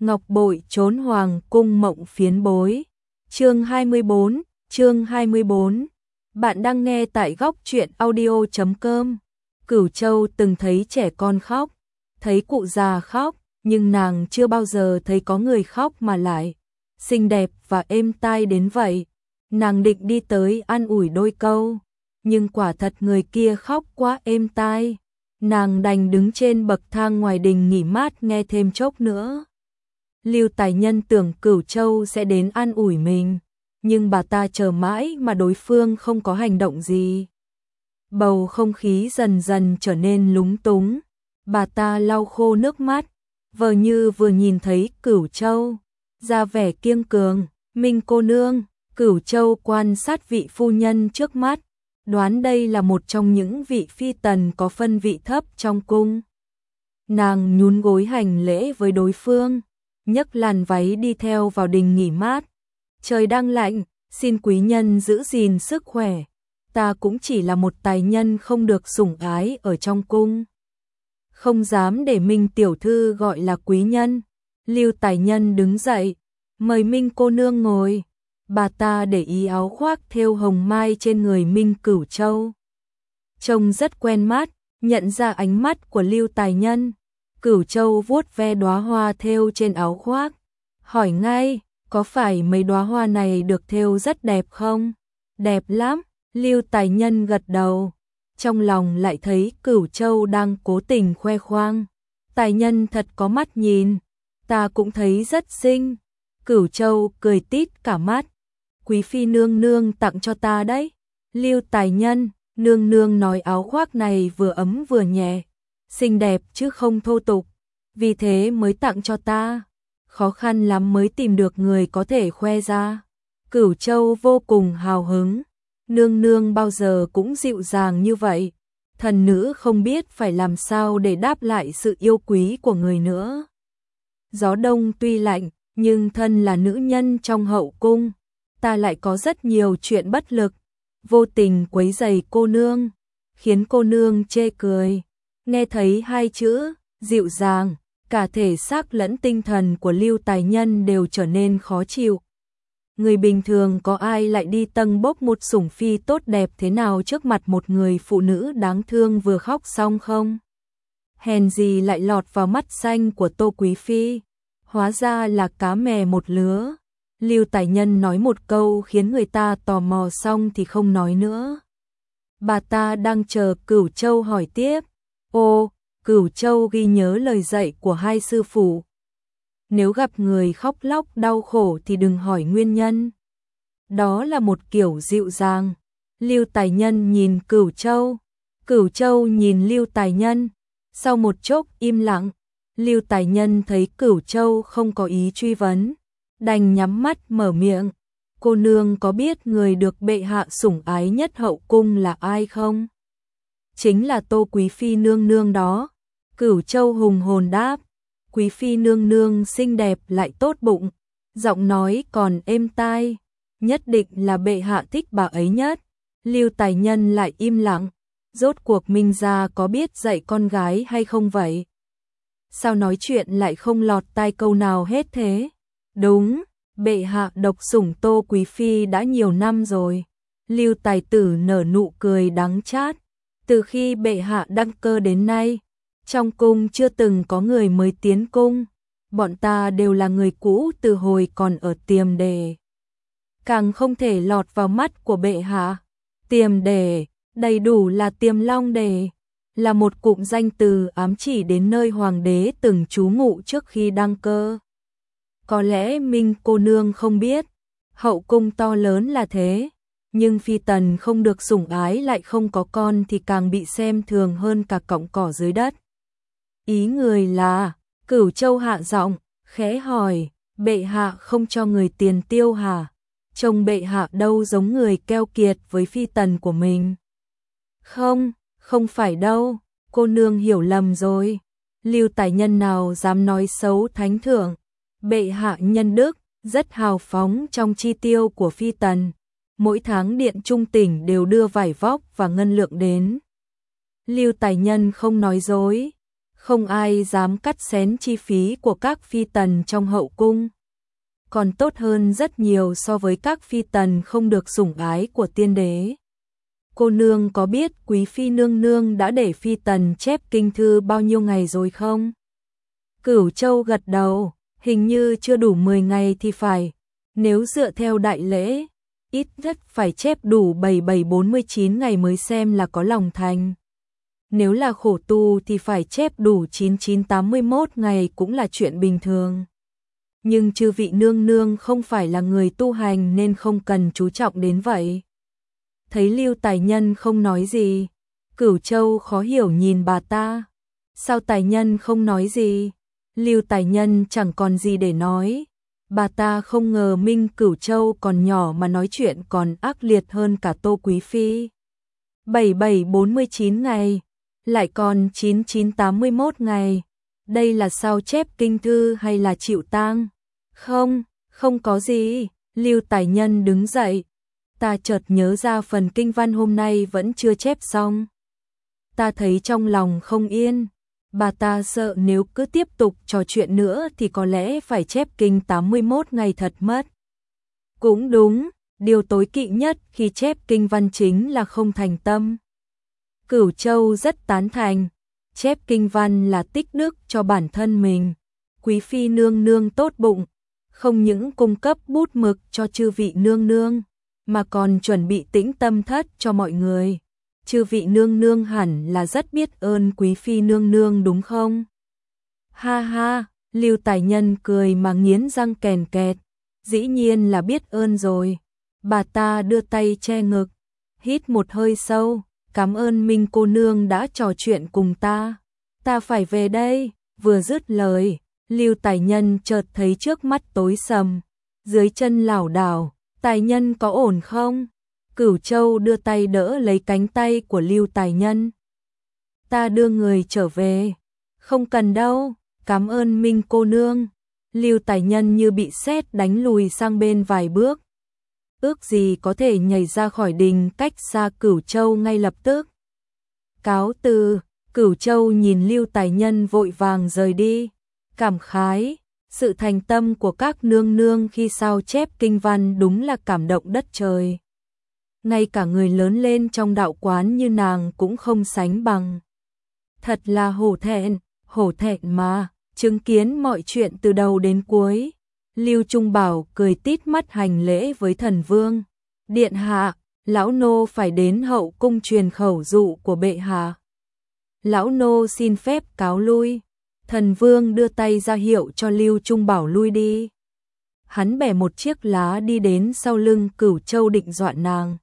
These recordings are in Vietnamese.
Ngọc bội trốn hoàng cung mộng phiến bối. Chương 24. Bạn đang nghe tại góc truyện audio.com. Cửu Châu từng thấy trẻ con khóc, thấy cụ già khóc, nhưng nàng chưa bao giờ thấy có người khóc mà lại xinh đẹp và êm tai đến vậy. Nàng định đi tới an ủi đôi câu, nhưng quả thật người kia khóc quá êm tai. Nàng đành đứng trên bậc thang ngoài đình nghỉ mát nghe thêm chốc nữa. Lưu Tài Nhân tưởng Cửu Châu sẽ đến an ủi mình, nhưng bà ta chờ mãi mà đối phương không có hành động gì. Bầu không khí dần dần trở nên lúng túng. Bà ta lau khô nước mắt, vờ như vừa nhìn thấy Cửu Châu, ra vẻ kiêng cường. Minh cô nương. Cửu Châu quan sát vị phu nhân trước mắt, đoán đây là một trong những vị phi tần có phân vị thấp trong cung. Nàng nhún gối hành lễ với đối phương, nhấc làn váy đi theo vào đình nghỉ mát. Trời đang lạnh, xin quý nhân giữ gìn sức khỏe. Ta cũng chỉ là một tài nhân không được sủng ái ở trong cung, không dám để Minh tiểu thư gọi là quý nhân. Lưu Tài Nhân đứng dậy, mời Minh cô nương ngồi. Bà ta để ý áo khoác thêu hồng mai trên người Minh Cửu Châu, trông rất quen mắt. Nhận ra ánh mắt của Lưu Tài Nhân, Cửu Châu vuốt ve đóa hoa thêu trên áo khoác, hỏi ngay, có phải mấy đóa hoa này được thêu rất đẹp không? Đẹp lắm. Lưu Tài Nhân gật đầu, trong lòng lại thấy Cửu Châu đang cố tình khoe khoang. Tài nhân thật có mắt nhìn, ta cũng thấy rất xinh. Cửu Châu cười tít cả mắt, quý phi nương nương tặng cho ta đấy. Lưu Tài Nhân, nương nương nói áo khoác này vừa ấm vừa nhẹ, xinh đẹp chứ không thô tục, vì thế mới tặng cho ta. Khó khăn lắm mới tìm được người có thể khoe ra. Cửu Châu vô cùng hào hứng, nương nương bao giờ cũng dịu dàng như vậy. Thần nữ không biết phải làm sao để đáp lại sự yêu quý của người nữa. Gió đông tuy lạnh, nhưng thân là nữ nhân trong hậu cung, ta lại có rất nhiều chuyện bất lực, vô tình quấy rầy cô nương, khiến cô nương chê cười. Nghe thấy hai chữ dịu dàng, cả thể xác lẫn tinh thần của Lưu Tài Nhân đều trở nên khó chịu. Người bình thường có ai lại đi tâng bốc một sủng phi tốt đẹp thế nào trước mặt một người phụ nữ đáng thương vừa khóc xong không? Hèn gì lại lọt vào mắt xanh của Tô Quý Phi, hóa ra là cá mè một lứa. Lưu Tài Nhân nói một câu khiến người ta tò mò xong thì không nói nữa. Bà ta đang chờ Cửu Châu hỏi tiếp. Ô, Cửu Châu ghi nhớ lời dạy của hai sư phụ. Nếu gặp người khóc lóc đau khổ thì đừng hỏi nguyên nhân. Đó là một kiểu dịu dàng. Lưu Tài Nhân nhìn Cửu Châu, Cửu Châu nhìn Lưu Tài Nhân. Sau một chốc im lặng, Lưu Tài Nhân thấy Cửu Châu không có ý truy vấn, đành nhắm mắt mở miệng. Cô nương có biết người được bệ hạ sủng ái nhất hậu cung là ai không? Chính là Tô Quý Phi nương nương đó. Cửu Châu hùng hồn đáp. Quý phi nương nương xinh đẹp lại tốt bụng, giọng nói còn êm tai, nhất định là bệ hạ thích bà ấy nhất. Lưu Tài Nhân lại im lặng, rốt cuộc Minh gia có biết dạy con gái hay không vậy? Sao nói chuyện lại không lọt tai câu nào hết thế? Đúng, bệ hạ độc sủng Tô Quý phi đã nhiều năm rồi. Lưu Tài Tử nở nụ cười đắng chát, từ khi bệ hạ đăng cơ đến nay, trong cung chưa từng có người mới tiến cung, bọn ta đều là người cũ từ hồi còn ở Tiềm Đề. Càng không thể lọt vào mắt của bệ hạ. Tiềm Đề, đầy đủ là Tiềm Long Đề, là một cụm danh từ ám chỉ đến nơi hoàng đế từng trú ngụ trước khi đăng cơ. Có lẽ Minh cô nương không biết, hậu cung to lớn là thế, nhưng phi tần không được sủng ái lại không có con thì càng bị xem thường hơn cả cọng cỏ dưới đất. Ý người là, Cửu Châu hạ giọng, khẽ hỏi, bệ hạ không cho người tiền tiêu hả? Trông bệ hạ đâu giống người keo kiệt với phi tần của mình. Không, không phải đâu, cô nương hiểu lầm rồi. Lưu Tài Nhân nào dám nói xấu thánh thượng. Bệ hạ nhân đức, rất hào phóng trong chi tiêu của phi tần. Mỗi tháng điện trung tỉnh đều đưa vải vóc và ngân lượng đến. Lưu Tài Nhân không nói dối. Không ai dám cắt xén chi phí của các phi tần trong hậu cung. Còn tốt hơn rất nhiều so với các phi tần không được sủng ái của tiên đế. Cô nương có biết quý phi nương nương đã để phi tần chép kinh thư bao nhiêu ngày rồi không? Cửu Châu gật đầu, hình như chưa đủ 10 ngày thì phải. Nếu dựa theo đại lễ, ít nhất phải chép đủ 7749 ngày mới xem là có lòng thành. Nếu là khổ tu thì phải chép đủ 9981 ngày cũng là chuyện bình thường. Nhưng chư vị nương nương không phải là người tu hành nên không cần chú trọng đến vậy. Thấy Lưu Tài Nhân không nói gì, Cửu Châu khó hiểu nhìn bà ta. Sao Tài Nhân không nói gì? Lưu Tài Nhân chẳng còn gì để nói. Bà ta không ngờ Minh Cửu Châu còn nhỏ mà nói chuyện còn ác liệt hơn cả Tô Quý Phi. 7749 ngày, lại còn 9981 ngày. Đây là sao chép kinh thư hay là chịu tang? Không, không có gì. Lưu Tài Nhân đứng dậy. Ta chợt nhớ ra phần kinh văn hôm nay vẫn chưa chép xong. Ta thấy trong lòng không yên. Bà ta sợ nếu cứ tiếp tục trò chuyện nữa thì có lẽ phải chép kinh 81 ngày thật mất. Cũng đúng, điều tối kỵ nhất khi chép kinh văn chính là không thành tâm. Cửu Châu rất tán thành, chép kinh văn là tích đức cho bản thân mình. Quý phi nương nương tốt bụng, không những cung cấp bút mực cho chư vị nương nương, mà còn chuẩn bị tĩnh tâm thất cho mọi người. Chư vị nương nương hẳn là rất biết ơn quý phi nương nương đúng không? Ha ha, Lưu Tài Nhân cười mà nghiến răng kèn kẹt. Dĩ nhiên là biết ơn rồi. Bà ta đưa tay che ngực, hít một hơi sâu. Cảm ơn Minh cô nương đã trò chuyện cùng ta. Ta phải về đây. Vừa dứt lời, Lưu Tài Nhân chợt thấy trước mắt tối sầm, dưới chân lảo đảo. Tài Nhân có ổn không? Cửu Châu đưa tay đỡ lấy cánh tay của Lưu Tài Nhân. Ta đưa người trở về. Không cần đâu, cảm ơn Minh cô nương. Lưu Tài Nhân như bị sét đánh lùi sang bên vài bước. Ước gì có thể nhảy ra khỏi đình cách xa Cửu Châu ngay lập tức. Cáo từ, Cửu Châu nhìn Lưu Tài Nhân vội vàng rời đi. Cảm khái, sự thành tâm của các nương nương khi sao chép kinh văn đúng là cảm động đất trời. Ngay cả người lớn lên trong đạo quán như nàng cũng không sánh bằng. Thật là hổ thẹn mà, chứng kiến mọi chuyện từ đầu đến cuối. Lưu Trung Bảo cười tít mắt hành lễ với thần vương. Điện hạ, lão nô phải đến hậu cung truyền khẩu dụ của bệ hạ. Lão nô xin phép cáo lui. Thần vương đưa tay ra hiệu cho Lưu Trung Bảo lui đi. Hắn bẻ một chiếc lá đi đến sau lưng Cửu Châu định dọa nàng.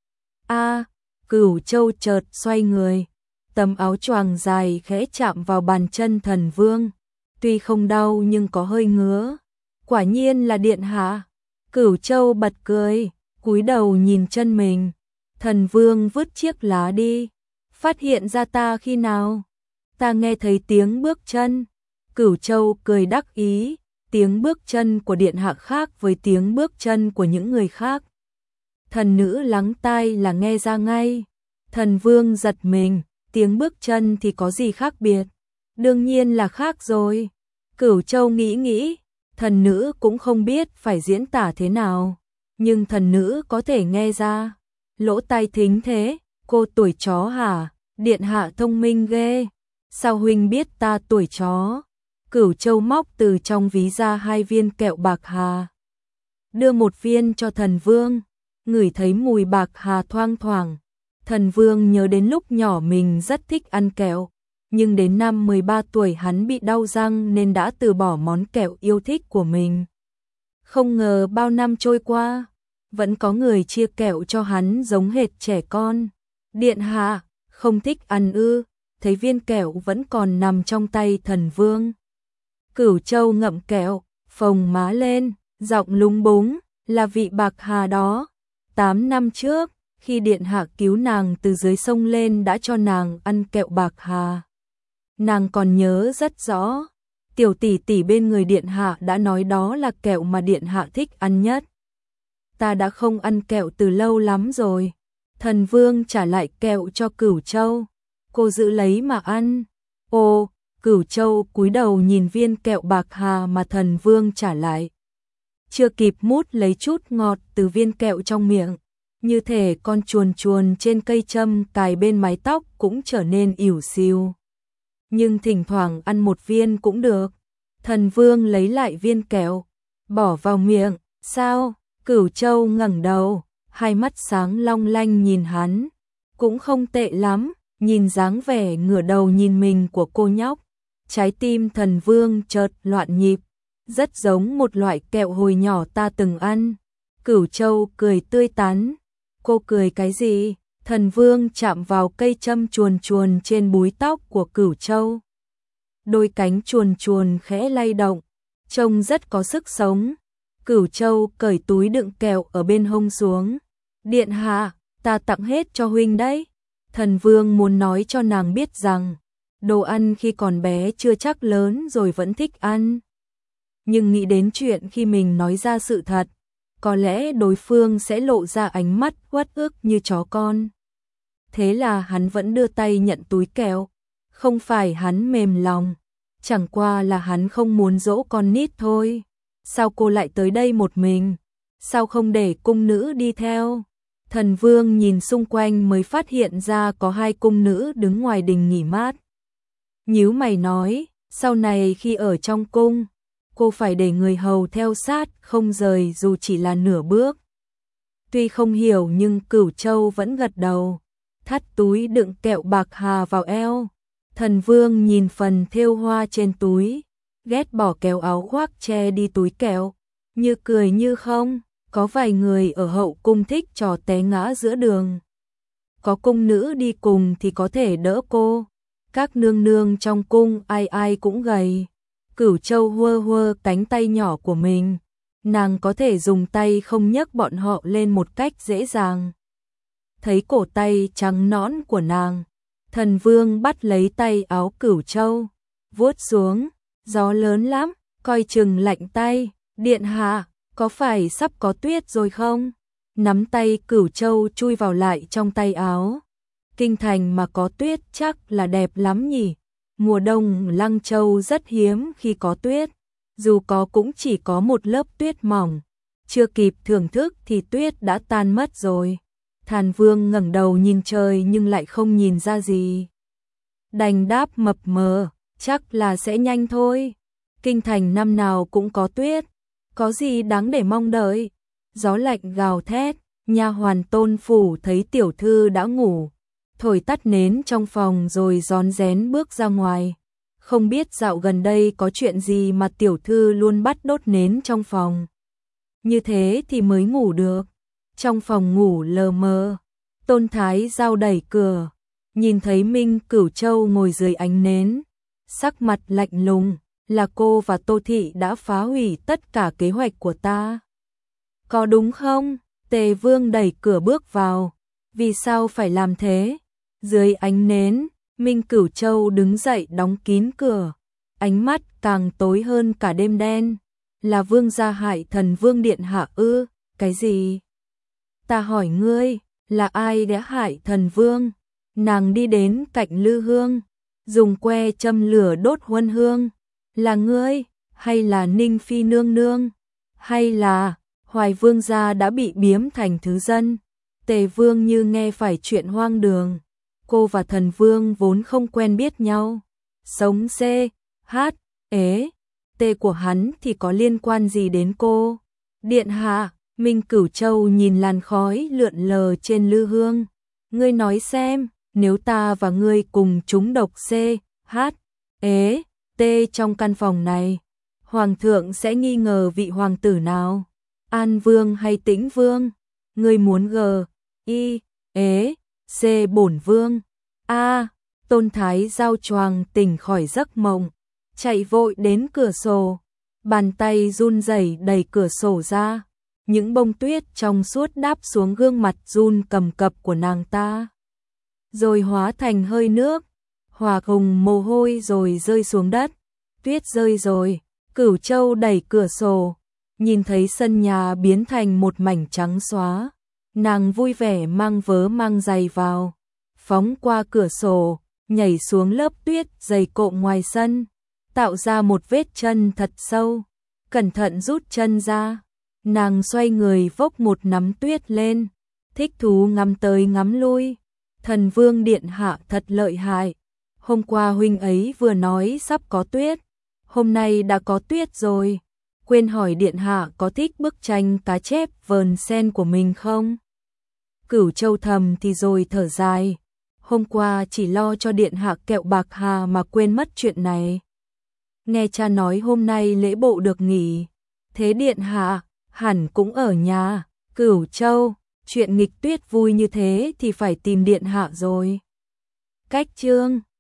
Cửu Châu chợt xoay người, tấm áo choàng dài khẽ chạm vào bàn chân thần vương, tuy không đau nhưng có hơi ngứa. Quả nhiên là điện hạ. Cửu Châu bật cười, cúi đầu nhìn chân mình. Thần vương vứt chiếc lá đi. Phát hiện ra ta khi nào? Ta nghe thấy tiếng bước chân. Cửu Châu cười đắc ý, tiếng bước chân của điện hạ khác với tiếng bước chân của những người khác. Thần nữ lắng tai là nghe ra ngay. Thần vương giật mình, tiếng bước chân thì có gì khác biệt? Đương nhiên là khác rồi. Cửu Châu nghĩ, thần nữ cũng không biết phải diễn tả thế nào, nhưng thần nữ có thể nghe ra. Lỗ tai thính thế, cô tuổi chó hả? Điện hạ thông minh ghê. Sao huynh biết ta tuổi chó? Cửu Châu móc từ trong ví ra 2 viên kẹo bạc hà, đưa một viên cho thần vương. Ngửi thấy mùi bạc hà thoang thoảng, thần vương nhớ đến lúc nhỏ mình rất thích ăn kẹo, nhưng đến năm 13 tuổi hắn bị đau răng nên đã từ bỏ món kẹo yêu thích của mình. Không ngờ bao năm trôi qua, vẫn có người chia kẹo cho hắn giống hệt trẻ con. Điện hạ, không thích ăn ư? Thấy viên kẹo vẫn còn nằm trong tay thần vương. Cửu Châu ngậm kẹo, phồng má lên, giọng lúng búng, là vị bạc hà đó. 8 năm trước, khi điện hạ cứu nàng từ dưới sông lên đã cho nàng ăn kẹo bạc hà. Nàng còn nhớ rất rõ, tiểu tỷ tỷ bên người điện hạ đã nói đó là kẹo mà điện hạ thích ăn nhất. Ta đã không ăn kẹo từ lâu lắm rồi. Thần vương trả lại kẹo cho Cửu Châu. Cô giữ lấy mà ăn. Ồ, Cửu Châu cúi đầu nhìn viên kẹo bạc hà mà Thần Vương trả lại. Chưa kịp mút lấy chút ngọt từ viên kẹo trong miệng, như thể con chuồn chuồn trên cây châm cài bên mái tóc cũng trở nên ỉu xìu. Nhưng thỉnh thoảng ăn một viên cũng được. Thần Vương lấy lại viên kẹo, bỏ vào miệng. Sao? Cửu Châu ngẩng đầu, hai mắt sáng long lanh nhìn hắn. Cũng không tệ lắm, nhìn dáng vẻ ngửa đầu nhìn mình của cô nhóc. Trái tim Thần Vương chợt loạn nhịp, rất giống một loại kẹo hồi nhỏ ta từng ăn. Cửu Châu cười tươi tắn. Cô cười cái gì? Thần Vương chạm vào cây châm chuồn chuồn trên búi tóc của Cửu Châu. Đôi cánh chuồn chuồn khẽ lay động, trông rất có sức sống. Cửu Châu cởi túi đựng kẹo ở bên hông xuống. Điện hạ, ta tặng hết cho huynh đấy. Thần Vương muốn nói cho nàng biết rằng, đồ ăn khi còn bé chưa chắc lớn rồi vẫn thích ăn. Nhưng nghĩ đến chuyện khi mình nói ra sự thật, có lẽ đối phương sẽ lộ ra ánh mắt uất ức như chó con. Thế là hắn vẫn đưa tay nhận túi kẹo. Không phải hắn mềm lòng, chẳng qua là hắn không muốn dỗ con nít thôi. Sao cô lại tới đây một mình? Sao không để cung nữ đi theo? Thần Vương nhìn xung quanh mới phát hiện ra có hai cung nữ đứng ngoài đình nghỉ mát. Nhíu mày nói, sau này khi ở trong cung, cô phải để người hầu theo sát không rời dù chỉ là nửa bước. Tuy không hiểu nhưng Cửu Châu vẫn gật đầu, thắt túi đựng kẹo bạc hà vào eo. Thần Vương nhìn phần thêu hoa trên túi, ghét bỏ kéo áo khoác che đi túi kẹo, như cười như không. Có vài người ở hậu cung thích trò té ngã giữa đường. Có cung nữ đi cùng thì có thể đỡ cô. Các nương nương trong cung ai ai cũng gầy. Cửu Châu hơ hơ cánh tay nhỏ của mình, nàng có thể dùng tay không nhấc bọn họ lên một cách dễ dàng. Thấy cổ tay trắng nõn của nàng, Thần Vương bắt lấy tay áo Cửu Châu, vuốt xuống. Gió lớn lắm, coi chừng lạnh tay. Điện hạ, có phải sắp có tuyết rồi không? Nắm tay Cửu Châu chui vào lại trong tay áo. Kinh thành mà có tuyết chắc là đẹp lắm nhỉ. Mùa đông Lăng Châu rất hiếm khi có tuyết, dù có cũng chỉ có một lớp tuyết mỏng. Chưa kịp thưởng thức thì tuyết đã tan mất rồi. Thần Vương ngẩng đầu nhìn trời nhưng lại không nhìn ra gì. Đành đáp mập mờ, chắc là sẽ nhanh thôi. Kinh thành năm nào cũng có tuyết, có gì đáng để mong đợi. Gió lạnh gào thét, nha hoàn Tôn phủ thấy tiểu thư đã ngủ, thổi tắt nến trong phòng rồi rón rén bước ra ngoài. Không biết dạo gần đây có chuyện gì mà tiểu thư luôn bắt đốt nến trong phòng. Như thế thì mới ngủ được. Trong phòng ngủ lờ mờ, Tôn Thái Giao đẩy cửa, nhìn thấy Minh Cửu Châu ngồi dưới ánh nến, sắc mặt lạnh lùng. Là cô và Tô Thị đã phá hủy tất cả kế hoạch của ta. Có đúng không? Tề Vương đẩy cửa bước vào. Vì sao phải làm thế? Dưới ánh nến, Minh Cửu Châu đứng dậy đóng kín cửa. Ánh mắt càng tối hơn cả đêm đen. Là Vương gia hại Thần Vương điện hạ ư? Cái gì? Ta hỏi ngươi, là ai đã hại Thần Vương? Nàng đi đến cạnh lư hương, dùng que châm lửa đốt huân hương. Là ngươi, hay là Ninh Phi nương nương, hay là Hoài Vương gia đã bị biếm thành thứ dân? Tề Vương như nghe phải chuyện hoang đường. Cô và Thần Vương vốn không quen biết nhau. Sống C, H, ế, T của hắn thì có liên quan gì đến cô? Điện hạ, Minh Cửu Châu nhìn làn khói lượn lờ trên lư hương. Ngươi nói xem, nếu ta và ngươi cùng trúng độc C, H, ế, T trong căn phòng này, Hoàng thượng sẽ nghi ngờ vị hoàng tử nào? An Vương hay Tĩnh Vương? Ngươi muốn G, I, ế, C bổn vương? A, Tôn Thái Giao choàng tỉnh khỏi giấc mộng, chạy vội đến cửa sổ, bàn tay run rẩy đẩy cửa sổ ra. Những bông tuyết trong suốt đáp xuống gương mặt run cầm cập của nàng ta, rồi hóa thành hơi nước, hòa cùng mồ hôi rồi rơi xuống đất. Tuyết rơi rồi, Cửu Châu đẩy cửa sổ, nhìn thấy sân nhà biến thành một mảnh trắng xóa. Nàng vui vẻ mang vớ mang giày vào, phóng qua cửa sổ, nhảy xuống lớp tuyết dày cộm ngoài sân, tạo ra một vết chân thật sâu, cẩn thận rút chân ra. Nàng xoay người vốc một nắm tuyết lên, thích thú ngắm tới ngắm lui. Thần Vương điện hạ thật lợi hại. Hôm qua huynh ấy vừa nói sắp có tuyết, hôm nay đã có tuyết rồi. Quên hỏi điện hạ có thích bức tranh cá chép vờn sen của mình không? Cửu Châu thầm thì rồi thở dài. Hôm qua chỉ lo cho điện hạ kẹo bạc hà mà quên mất chuyện này. Nghe cha nói hôm nay lễ bộ được nghỉ, thế điện hạ hẳn cũng ở nhà. Cửu Châu, chuyện nghịch tuyết vui như thế thì phải tìm điện hạ rồi. Cách chương